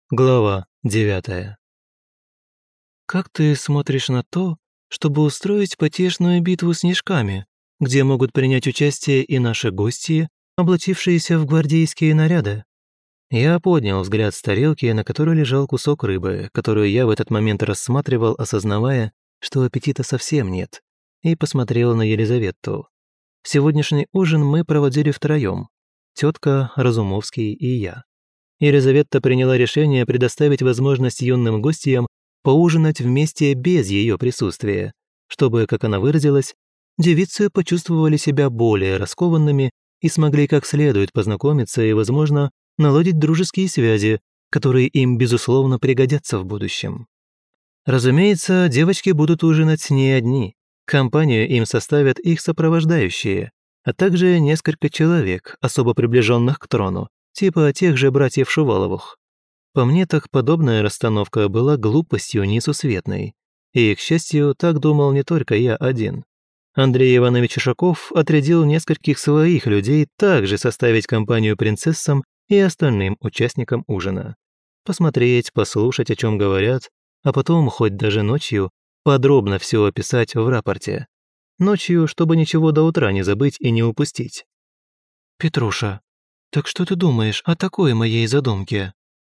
Глава 9. «Как ты смотришь на то, чтобы устроить потешную битву снежками, где могут принять участие и наши гости, облачившиеся в гвардейские наряды?» Я поднял взгляд с тарелки, на которой лежал кусок рыбы, которую я в этот момент рассматривал, осознавая, что аппетита совсем нет, и посмотрел на Елизавету. Сегодняшний ужин мы проводили втроем: тетка, Разумовский и я. Елизавета приняла решение предоставить возможность юным гостям поужинать вместе без ее присутствия, чтобы, как она выразилась, девицы почувствовали себя более раскованными и смогли как следует познакомиться и, возможно, наладить дружеские связи, которые им, безусловно, пригодятся в будущем. Разумеется, девочки будут ужинать не одни. Компанию им составят их сопровождающие, а также несколько человек, особо приближенных к трону, типа тех же братьев Шуваловых. По мне, так подобная расстановка была глупостью несусветной. И, к счастью, так думал не только я один. Андрей Иванович Ишаков отрядил нескольких своих людей также составить компанию принцессам и остальным участникам ужина. Посмотреть, послушать, о чем говорят, а потом, хоть даже ночью, подробно все описать в рапорте. Ночью, чтобы ничего до утра не забыть и не упустить. «Петруша, так что ты думаешь о такой моей задумке?»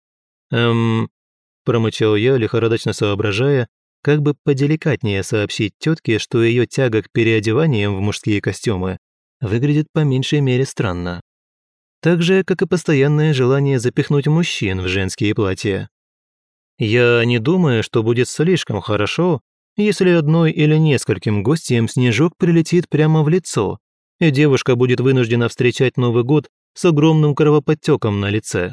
Промычал я, лихорадочно соображая, как бы поделикатнее сообщить тетке, что ее тяга к переодеваниям в мужские костюмы выглядит по меньшей мере странно. Так же, как и постоянное желание запихнуть мужчин в женские платья. Я не думаю, что будет слишком хорошо, если одной или нескольким гостям снежок прилетит прямо в лицо, и девушка будет вынуждена встречать Новый год с огромным кровоподтеком на лице.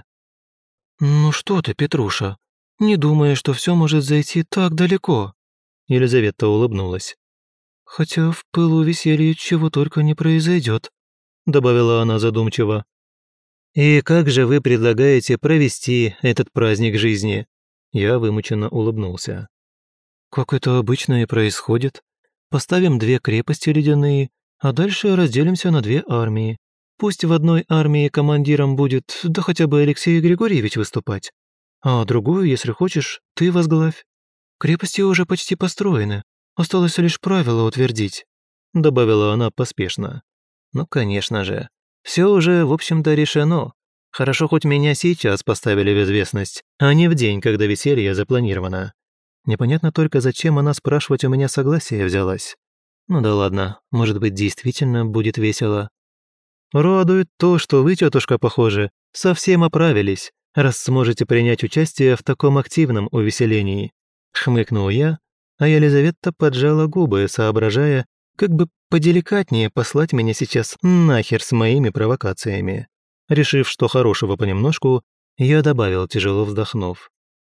«Ну что ты, Петруша, не думаю, что все может зайти так далеко», Елизавета улыбнулась. «Хотя в пылу веселья чего только не произойдет», добавила она задумчиво. «И как же вы предлагаете провести этот праздник жизни?» Я вымученно улыбнулся. «Как это обычно и происходит. Поставим 2 крепости ледяные, а дальше разделимся на 2 армии. Пусть в одной армии командиром будет, да хотя бы Алексей Григорьевич выступать, а другую, если хочешь, ты возглавь. Крепости уже почти построены, осталось лишь правила утвердить», добавила она поспешно. «Ну, конечно же. Все уже, в общем-то, решено. Хорошо, хоть меня сейчас поставили в известность, а не в день, когда веселье запланировано. Непонятно только, зачем она спрашивать у меня согласие взялась. Ну да ладно, может быть, действительно будет весело. Радует то, что вы, тетушка, похоже, совсем оправились, раз сможете принять участие в таком активном увеселении. Хмыкнул я, а Елизавета поджала губы, соображая, как бы поделикатнее послать меня сейчас нахер с моими провокациями. Решив, что хорошего понемножку, я добавил, тяжело вздохнув.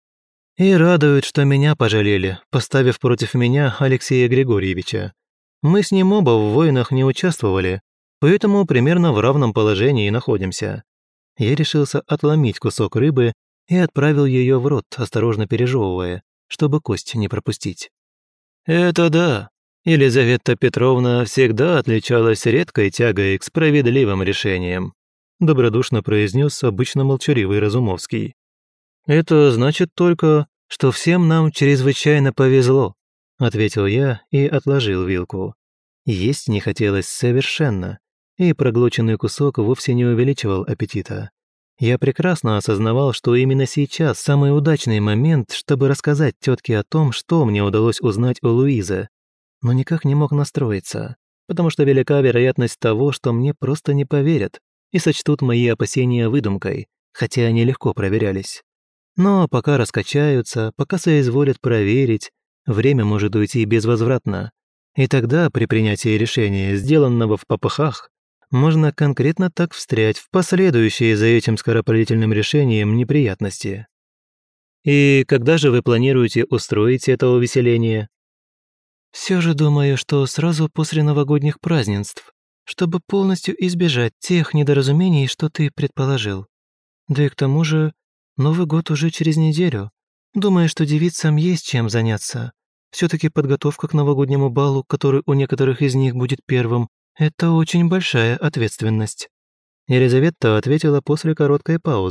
И радует, что меня пожалели, поставив против меня Алексея Григорьевича. Мы с ним оба в войнах не участвовали, поэтому примерно в равном положении находимся. Я решился отломить кусок рыбы и отправил ее в рот, осторожно пережевывая, чтобы кость не пропустить. «Это да, Елизавета Петровна всегда отличалась редкой тягой к справедливым решениям», добродушно произнес обычно молчаливый Разумовский. «Это значит только, что всем нам чрезвычайно повезло», ответил я и отложил вилку. Есть не хотелось совершенно, и проглоченный кусок вовсе не увеличивал аппетита. Я прекрасно осознавал, что именно сейчас самый удачный момент, чтобы рассказать тетке о том, что мне удалось узнать у Луизы, но никак не мог настроиться, потому что велика вероятность того, что мне просто не поверят и сочтут мои опасения выдумкой, хотя они легко проверялись. Но пока раскачаются, пока соизволят проверить, время может уйти безвозвратно. И тогда, при принятии решения, сделанного в попыхах, можно конкретно так встрять в последующие за этим скоропалительным решением неприятности. «И когда же вы планируете устроить это увеселение?» «Все же думаю, что сразу после новогодних празднеств, чтобы полностью избежать тех недоразумений, что ты предположил. Да и к тому же Новый год уже через неделю. Думаю, что девицам есть чем заняться. Все-таки подготовка к новогоднему балу, который у некоторых из них будет первым, это очень большая ответственность». Елизавета ответила после короткой паузы,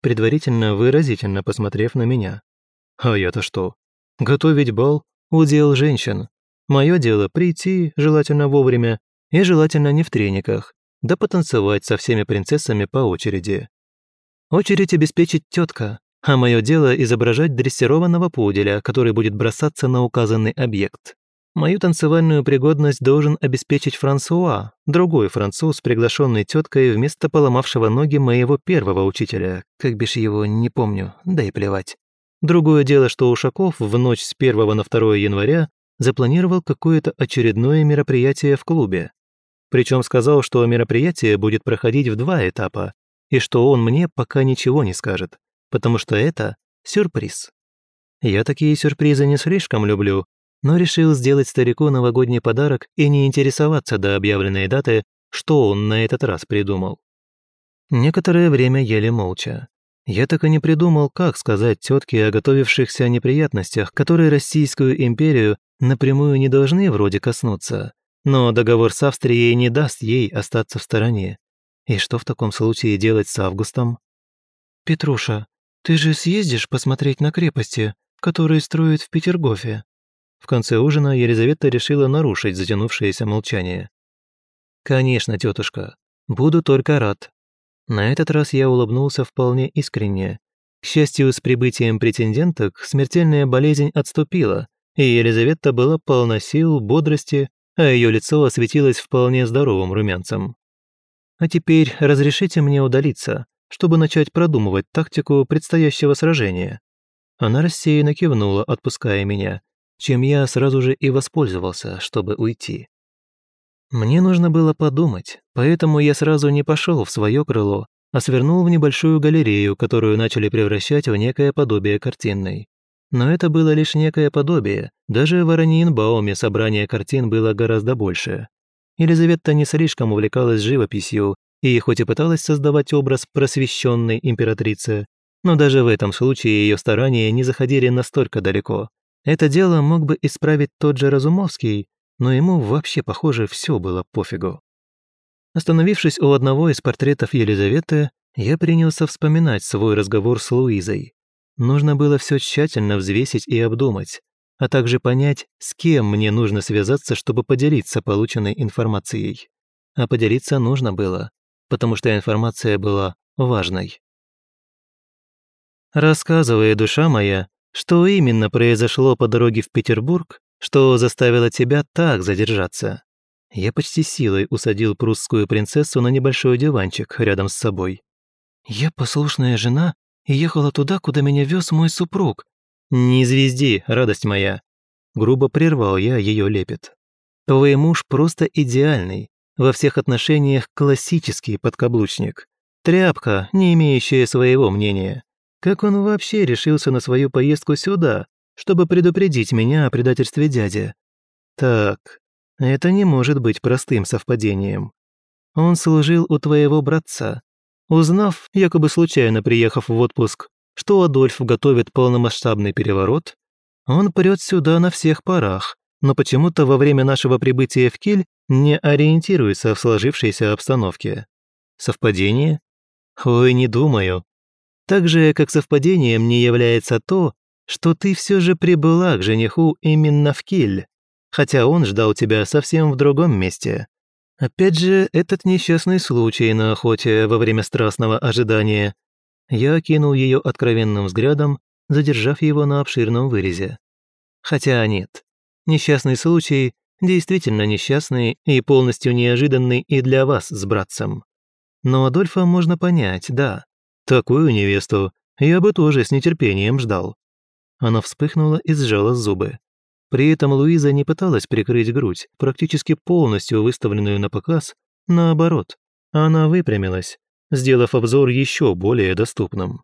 предварительно выразительно посмотрев на меня. А я-то что? Готовить бал – удел женщин. Мое дело прийти, желательно вовремя, и желательно не в трениках, да потанцевать со всеми принцессами по очереди. Очередь обеспечит тетка, а мое дело изображать дрессированного пуделя, который будет бросаться на указанный объект. Мою танцевальную пригодность должен обеспечить Франсуа, другой француз, приглашенный теткой вместо поломавшего ноги моего первого учителя, как бишь его, не помню, да и плевать. Другое дело, что Ушаков в ночь с 1 на 2 января запланировал какое-то очередное мероприятие в клубе. Причем сказал, что мероприятие будет проходить в 2 этапа, и что он мне пока ничего не скажет, потому что это сюрприз. Я такие сюрпризы не слишком люблю, но решил сделать старику новогодний подарок и не интересоваться до объявленной даты, что он на этот раз придумал. Некоторое время ели молча. Я так и не придумал, как сказать тетке о готовившихся неприятностях, которые Российскую империю напрямую не должны вроде коснуться, но договор с Австрией не даст ей остаться в стороне. И что в таком случае делать с Августом? «Петруша, ты же съездишь посмотреть на крепости, которые строят в Петергофе?» В конце ужина Елизавета решила нарушить затянувшееся молчание. «Конечно, тетушка, буду только рад». На этот раз я улыбнулся вполне искренне. К счастью, с прибытием претенденток смертельная болезнь отступила, и Елизавета была полна сил, бодрости, а ее лицо осветилось вполне здоровым румянцем. «А теперь разрешите мне удалиться, чтобы начать продумывать тактику предстоящего сражения». Она рассеянно кивнула, отпуская меня, чем я сразу же и воспользовался, чтобы уйти. Мне нужно было подумать, поэтому я сразу не пошел в свое крыло, а свернул в небольшую галерею, которую начали превращать в некое подобие картинной. Но это было лишь некое подобие, даже в Ораниенбауме собрание картин было гораздо больше. Елизавета не слишком увлекалась живописью и хоть и пыталась создавать образ просвещенной императрицы, но даже в этом случае ее старания не заходили настолько далеко. Это дело мог бы исправить тот же Разумовский, но ему вообще, похоже, все было пофигу. Остановившись у одного из портретов Елизаветы, я принялся вспоминать свой разговор с Луизой. Нужно было все тщательно взвесить и обдумать, а также понять, с кем мне нужно связаться, чтобы поделиться полученной информацией. А поделиться нужно было, потому что информация была важной. «Рассказывай, душа моя, что именно произошло по дороге в Петербург, что заставило тебя так задержаться?» Я почти силой усадил прусскую принцессу на небольшой диванчик рядом с собой. «Я послушная жена и ехала туда, куда меня вез мой супруг». «Не звезди, радость моя!» Грубо прервал я ее лепет. «Твой муж просто идеальный, во всех отношениях классический подкаблучник. Тряпка, не имеющая своего мнения. Как он вообще решился на свою поездку сюда, чтобы предупредить меня о предательстве дяди? Так, это не может быть простым совпадением. Он служил у твоего братца. Узнав, якобы случайно приехав в отпуск, что Адольф готовит полномасштабный переворот, он прет сюда на всех парах, но почему-то во время нашего прибытия в Киль не ориентируется в сложившейся обстановке. Совпадение? Ой, не думаю. Так же, как совпадением не является то, что ты все же прибыла к жениху именно в Киль, хотя он ждал тебя совсем в другом месте. Опять же, этот несчастный случай на охоте во время страстного ожидания. Я окинул ее откровенным взглядом, задержав его на обширном вырезе. Хотя нет, несчастный случай действительно несчастный и полностью неожиданный и для вас с братцем. Но Адольфа можно понять, да. Такую невесту я бы тоже с нетерпением ждал. Она вспыхнула и сжала зубы. При этом Луиза не пыталась прикрыть грудь, практически полностью выставленную на показ. Наоборот, она выпрямилась, сделав обзор еще более доступным.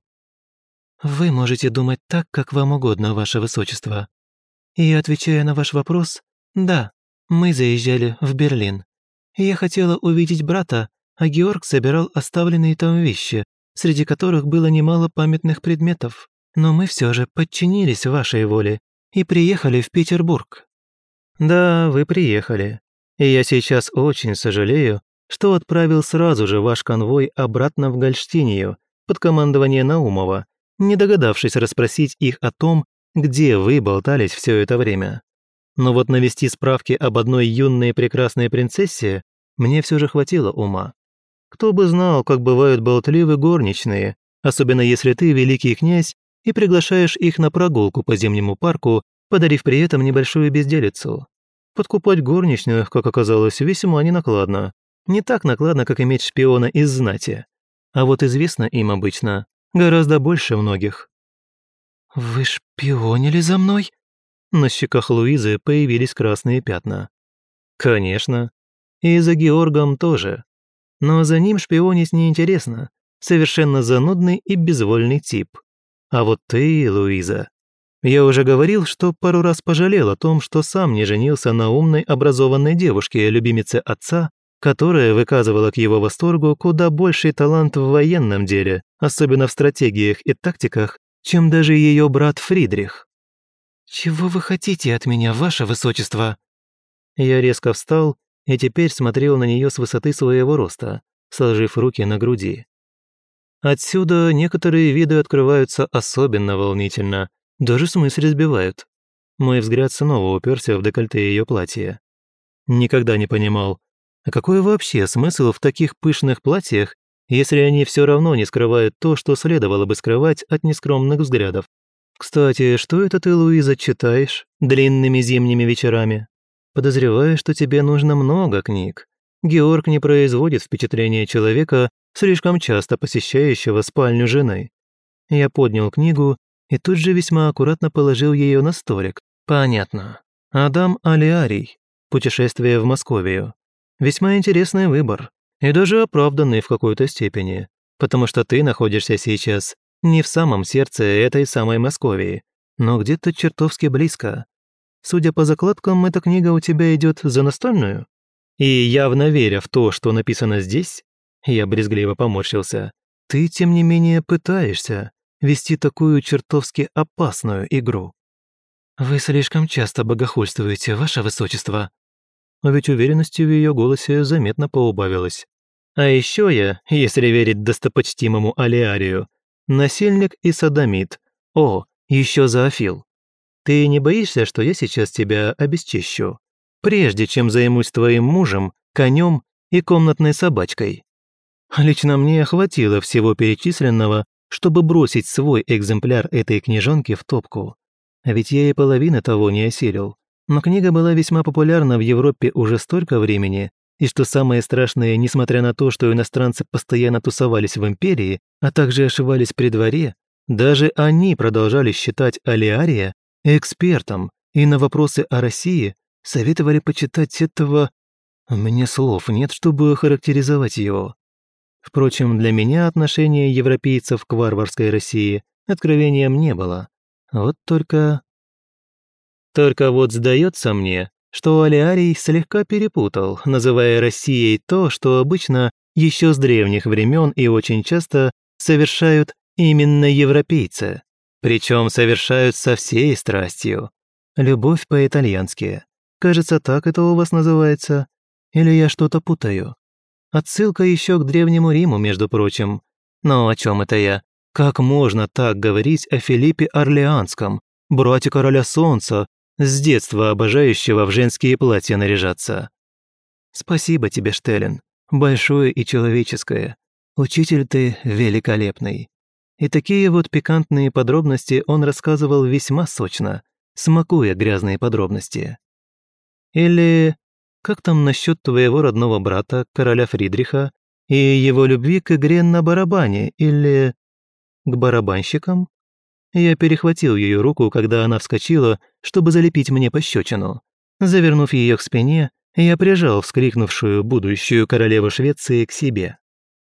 «Вы можете думать так, как вам угодно, ваше высочество. И отвечая на ваш вопрос, да, мы заезжали в Берлин. Я хотела увидеть брата, а Георг собирал оставленные там вещи, среди которых было немало памятных предметов. Но мы все же подчинились вашей воле и приехали в Петербург». «Да, вы приехали. И я сейчас очень сожалею, что отправил сразу же ваш конвой обратно в Гольштинию, под командование Наумова, не догадавшись расспросить их о том, где вы болтались все это время. Но вот навести справки об одной юной прекрасной принцессе мне все же хватило ума. Кто бы знал, как бывают болтливы горничные, особенно если ты великий князь и приглашаешь их на прогулку по зимнему парку, подарив при этом небольшую безделицу. Подкупать горничных, как оказалось, весьма ненакладно. Не так накладно, как иметь шпиона из знати. А вот известно им обычно гораздо больше многих. «Вы шпионили за мной?» На щеках Луизы появились красные пятна. «Конечно. И за Георгом тоже. Но за ним шпионить неинтересно. Совершенно занудный и безвольный тип. А вот ты, Луиза. Я уже говорил, что пару раз пожалел о том, что сам не женился на умной, образованной девушке, любимице отца, которая выказывала к его восторгу куда больший талант в военном деле, особенно в стратегиях и тактиках, чем даже ее брат Фридрих. «Чего вы хотите от меня, ваше высочество?» Я резко встал и теперь смотрел на нее с высоты своего роста, сложив руки на груди. Отсюда некоторые виды открываются особенно волнительно, даже с мысли сбивают. Мой взгляд снова уперся в декольте ее платья. Никогда не понимал, а какой вообще смысл в таких пышных платьях, если они все равно не скрывают то, что следовало бы скрывать от нескромных взглядов. Кстати, что это ты, Луиза, читаешь длинными зимними вечерами? Подозреваю, что тебе нужно много книг. Георг не производит впечатления человека, слишком часто посещающего спальню жены. Я поднял книгу и тут же весьма аккуратно положил ее на столик. Понятно. Адам Алиарий. Путешествие в Московию. Весьма интересный выбор. И даже оправданный в какой-то степени. Потому что ты находишься сейчас не в самом сердце этой самой Московии, но где-то чертовски близко. Судя по закладкам, эта книга у тебя идет за настольную? И явно веря в то, что написано здесь, я брезгливо поморщился, ты, тем не менее, пытаешься вести такую чертовски опасную игру. Вы слишком часто богохульствуете, ваше высочество. А ведь уверенности в ее голосе заметно поубавилось. А еще я, если верить достопочтимому Алиарию, насильник и садомит. О, еще зоофил. Ты не боишься, что я сейчас тебя обесчищу, прежде чем займусь твоим мужем, конем и комнатной собачкой? Лично мне хватило всего перечисленного, чтобы бросить свой экземпляр этой книжонки в топку. А ведь я и половины того не осилил. Но книга была весьма популярна в Европе уже столько времени, и что самое страшное, несмотря на то, что иностранцы постоянно тусовались в империи, а также ошивались при дворе, даже они продолжали считать Алиария экспертом и на вопросы о России советовали почитать этого... У меня слов нет, чтобы характеризовать его. Впрочем, для меня отношение европейцев к варварской России откровением не было. Вот только... Только вот сдается мне, что Алиарий слегка перепутал, называя Россией то, что обычно еще с древних времен и очень часто совершают именно европейцы. Причем совершают со всей страстью. Любовь по-итальянски. Кажется, так это у вас называется. Или я что-то путаю? Отсылка еще к Древнему Риму, между прочим. Но о чем это я? Как можно так говорить о Филиппе Орлеанском, брате короля солнца, с детства обожающего в женские платья наряжаться? Спасибо тебе, Штеллен. Большое и человеческое. Учитель ты великолепный. И такие вот пикантные подробности он рассказывал весьма сочно, смакуя грязные подробности. Или как там насчет твоего родного брата, короля Фридриха, и его любви к игре на барабане, или к барабанщикам? Я перехватил ее руку, когда она вскочила, чтобы залепить мне пощечину. Завернув ее к спине, я прижал вскрикнувшую будущую королеву Швеции к себе.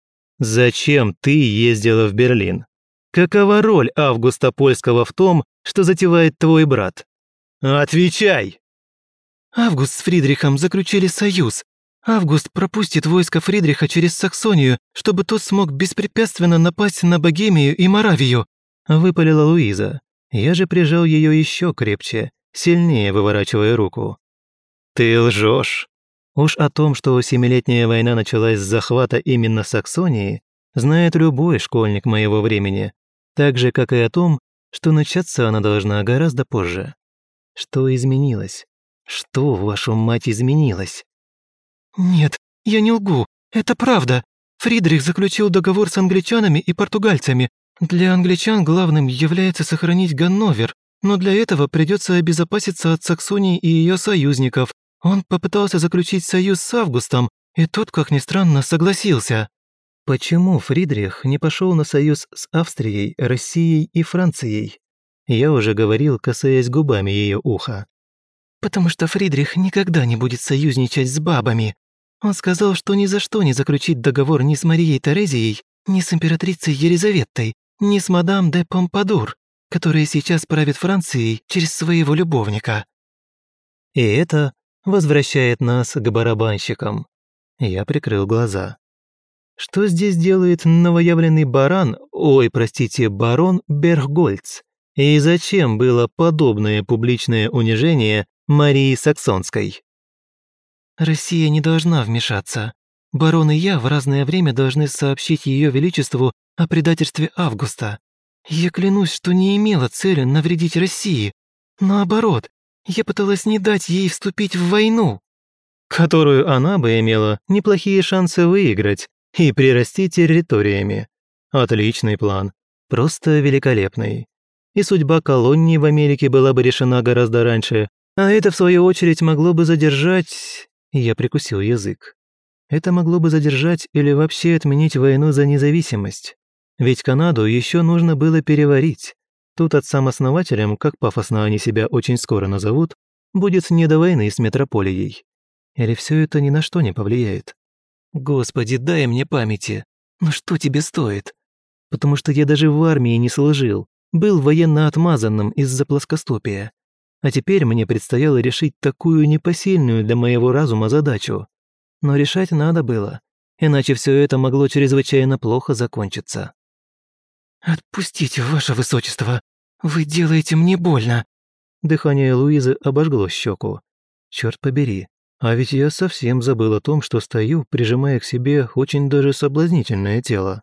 «Зачем ты ездила в Берлин? Какова роль Августа Польского в том, что затевает твой брат? Отвечай!» «Август с Фридрихом заключили союз. Август пропустит войско Фридриха через Саксонию, чтобы тот смог беспрепятственно напасть на Богемию и Моравию», выпалила Луиза. Я же прижал ее еще крепче, сильнее выворачивая руку. «Ты лжешь. Уж о том, что семилетняя война началась с захвата именно Саксонии, знает любой школьник моего времени, так же, как и о том, что начаться она должна гораздо позже. Что изменилось? Что, вашу мать, изменилось? «Нет, я не лгу. Это правда. Фридрих заключил договор с англичанами и португальцами. Для англичан главным является сохранить Ганновер, но для этого придется обезопаситься от Саксонии и ее союзников. Он попытался заключить союз с Августом, и тот, как ни странно, согласился». Почему Фридрих не пошел на союз с Австрией, Россией и Францией? Я уже говорил, касаясь губами ее уха. «Потому что Фридрих никогда не будет союзничать с бабами. Он сказал, что ни за что не заключит договор ни с Марией Терезией, ни с императрицей Елизаветой, ни с мадам де Помпадур, которая сейчас правит Францией через своего любовника». И это возвращает нас к барабанщикам. Я прикрыл глаза. Что здесь делает новоявленный барон Берггольц? И зачем было подобное публичное унижение Марии Саксонской? «Россия не должна вмешаться. Барон и я в разное время должны сообщить Ее Величеству о предательстве Августа. Я клянусь, что не имела цели навредить России. Наоборот, я пыталась не дать ей вступить в войну». Которую она бы имела неплохие шансы выиграть и прирасти территориями. Отличный план. Просто великолепный. И судьба колоний в Америке была бы решена гораздо раньше, а это, в свою очередь, могло бы задержать... Я прикусил язык. Это могло бы задержать или вообще отменить войну за независимость. Ведь Канаду еще нужно было переварить. Тут отцам-основателям, как пафосно они себя очень скоро назовут, будет не до войны с метрополией. Или все это ни на что не повлияет? Господи, дай мне памяти. Ну что тебе стоит? Потому что я даже в армии не служил, был военно отмазанным из-за плоскостопия. А теперь мне предстояло решить такую непосильную для моего разума задачу. Но решать надо было, иначе все это могло чрезвычайно плохо закончиться. «Отпустите, ваше высочество, вы делаете мне больно». Дыхание Луизы обожгло щеку. Черт побери, а ведь я совсем забыл о том, что стою, прижимая к себе очень даже соблазнительное тело.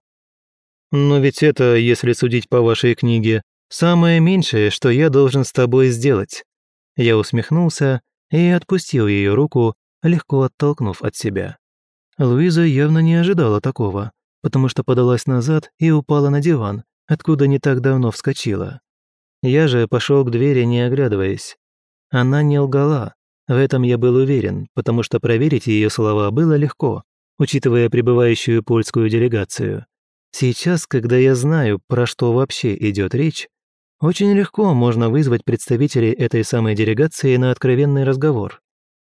Но ведь это, если судить по вашей книге, самое меньшее, что я должен с тобой сделать. Я усмехнулся и отпустил ее руку, легко оттолкнув от себя. Луиза явно не ожидала такого, потому что подалась назад и упала на диван, откуда не так давно вскочила. Я же пошел к двери, не оглядываясь. Она не лгала, в этом я был уверен, потому что проверить ее слова было легко, учитывая прибывающую польскую делегацию. Сейчас, когда я знаю, про что вообще идет речь, очень легко можно вызвать представителей этой самой делегации на откровенный разговор.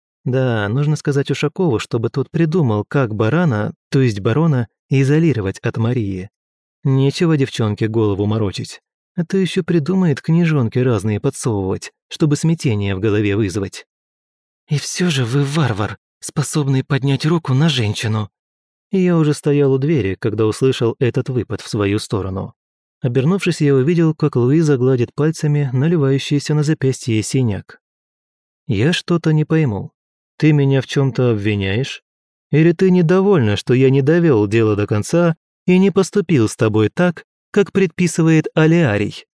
Да, нужно сказать Ушакову, чтобы тот придумал, как барона, то есть барона, изолировать от Марии. Нечего девчонке голову морочить. А то еще придумает книжонки разные подсовывать, чтобы смятение в голове вызвать. «И все же вы варвар, способный поднять руку на женщину». И я уже стоял у двери, когда услышал этот выпад в свою сторону. Обернувшись, я увидел, как Луиза гладит пальцами наливающийся на запястье синяк. «Я что-то не пойму. Ты меня в чем-то обвиняешь? Или ты недовольна, что я не довел дело до конца и не поступил с тобой так, как предписывает Алиарий?»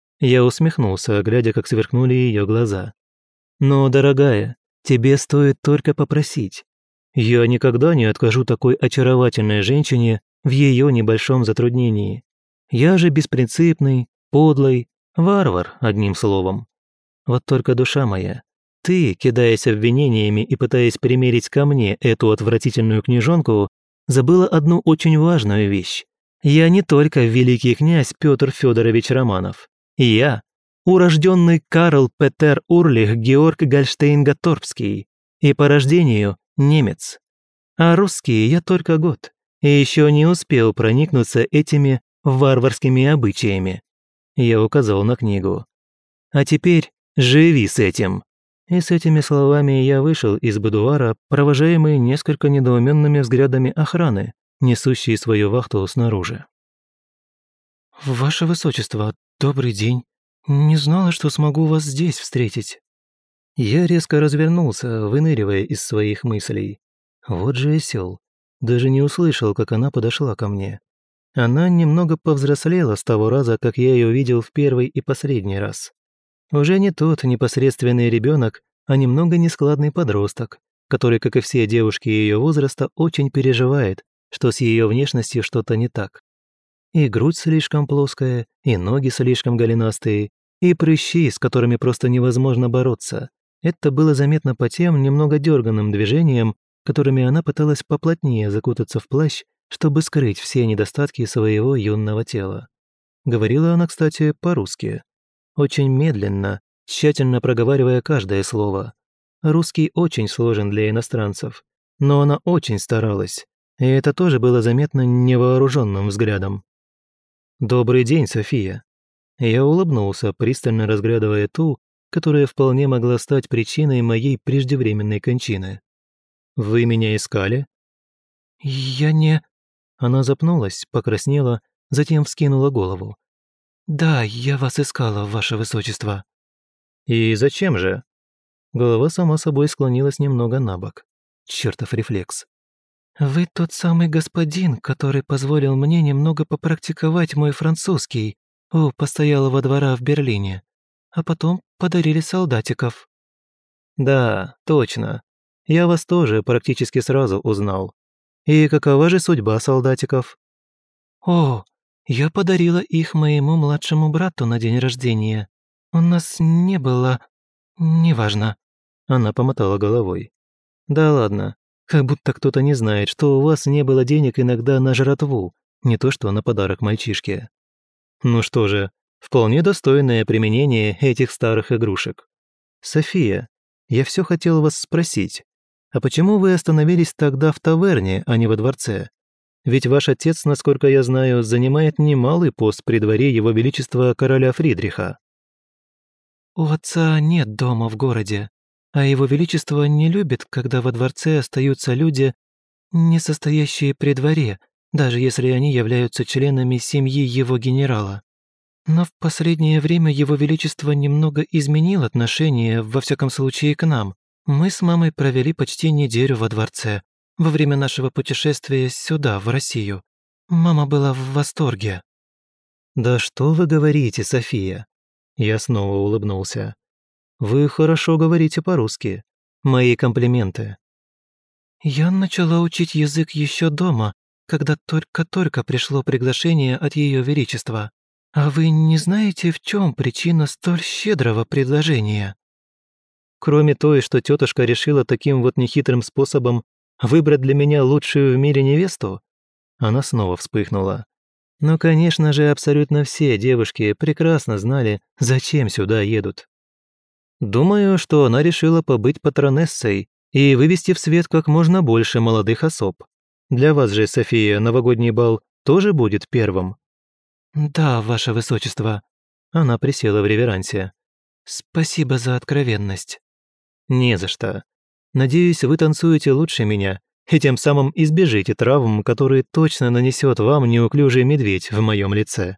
Я усмехнулся, глядя, как сверкнули ее глаза. «Но, дорогая, тебе стоит только попросить. Я никогда не откажу такой очаровательной женщине в ее небольшом затруднении. Я же беспринципный, подлый, варвар, одним словом. Вот только душа моя, ты, кидаясь обвинениями и пытаясь примерить ко мне эту отвратительную книжонку, забыла одну очень важную вещь. Я не только великий князь Петр Федорович Романов. Я урожденный Карл Петер Урлих Георг Гольштейн-Гатторпский и по рождению немец. А русский я только год и еще не успел проникнуться этими варварскими обычаями. Я указал на книгу. А теперь живи с этим. И с этими словами я вышел из будуара, провожаемый несколько недоуменными взглядами охраны, несущей свою вахту снаружи. «Ваше высочество, добрый день. Не знала, что смогу вас здесь встретить». Я резко развернулся, выныривая из своих мыслей. Вот же осёл. Даже не услышал, как она подошла ко мне. Она немного повзрослела с того раза, как я ее видел в первый и последний раз. Уже не тот непосредственный ребенок, а немного нескладный подросток, который, как и все девушки ее возраста, очень переживает, что с ее внешностью что-то не так. И грудь слишком плоская, и ноги слишком голенастые, и прыщи, с которыми просто невозможно бороться. Это было заметно по тем немного дерганным движениям, которыми она пыталась поплотнее закутаться в плащ, чтобы скрыть все недостатки своего юного тела. Говорила она, кстати, по-русски. Очень медленно, тщательно проговаривая каждое слово. Русский очень сложен для иностранцев, но она очень старалась, и это тоже было заметно невооруженным взглядом. «Добрый день, София». Я улыбнулся, пристально разглядывая ту, которая вполне могла стать причиной моей преждевременной кончины. «Вы меня искали?» «Я не...» Она запнулась, покраснела, затем вскинула голову. «Да, я вас искала, ваше высочество». «И зачем же?» Голова сама собой склонилась немного на бок. Чертов рефлекс. «Вы тот самый господин, который позволил мне немного попрактиковать мой французский у постоялого двора в Берлине, а потом подарили солдатиков». «Да, точно. Я вас тоже практически сразу узнал. И какова же судьба солдатиков?» «О, я подарила их моему младшему брату на день рождения. У нас не было... неважно». Она помотала головой. «Да ладно. Как будто кто-то не знает, что у вас не было денег иногда на жратву, не то что на подарок мальчишке. Ну что же, вполне достойное применение этих старых игрушек. София, я все хотел вас спросить, а почему вы остановились тогда в таверне, а не во дворце? Ведь ваш отец, насколько я знаю, занимает немалый пост при дворе Его Величества короля Фридриха». «У отца нет дома в городе, а его величество не любит, когда во дворце остаются люди, не состоящие при дворе, даже если они являются членами семьи его генерала. Но в последнее время его величество немного изменил отношение, во всяком случае, к нам. Мы с мамой провели почти неделю во дворце, во время нашего путешествия сюда, в Россию. Мама была в восторге». «Да что вы говорите, София?» Я снова улыбнулся. «Вы хорошо говорите по-русски. Мои комплименты». «Я начала учить язык еще дома, когда только-только пришло приглашение от Ее Величества. А вы не знаете, в чем причина столь щедрого предложения?» Кроме той, что тетушка решила таким вот нехитрым способом выбрать для меня лучшую в мире невесту? Она снова вспыхнула. Но, конечно же, абсолютно все девушки прекрасно знали, зачем сюда едут. Думаю, что она решила побыть патронессой и вывести в свет как можно больше молодых особ. Для вас же, София, новогодний бал тоже будет первым? «Да, ваше высочество». Она присела в реверансе. «Спасибо за откровенность». «Не за что. Надеюсь, вы танцуете лучше меня и тем самым избежите травм, которые точно нанесет вам неуклюжий медведь в моем лице».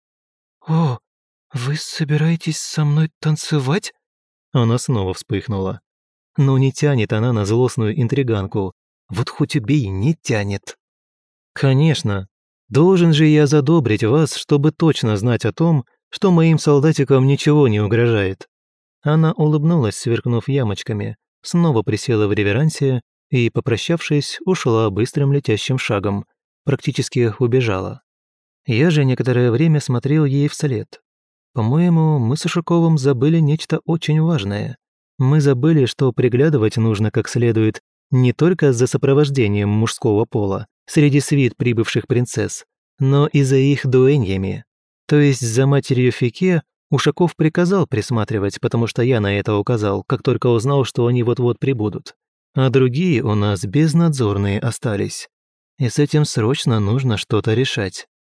«О, вы собираетесь со мной танцевать?» Она снова вспыхнула. Но не тянет она на злостную интриганку. Вот хоть убей, не тянет. «Конечно. Должен же я задобрить вас, чтобы точно знать о том, что моим солдатикам ничего не угрожает». Она улыбнулась, сверкнув ямочками, снова присела в реверансе и, попрощавшись, ушла быстрым летящим шагом, практически убежала. Я же некоторое время смотрел ей вслед. По-моему, мы с Ушаковым забыли нечто очень важное. Мы забыли, что приглядывать нужно как следует не только за сопровождением мужского пола среди свит прибывших принцесс, но и за их дуэньями. То есть за матерью Фике Ушаков приказал присматривать, потому что я на это указал, как только узнал, что они вот-вот прибудут. А другие у нас безнадзорные остались. И с этим срочно нужно что-то решать.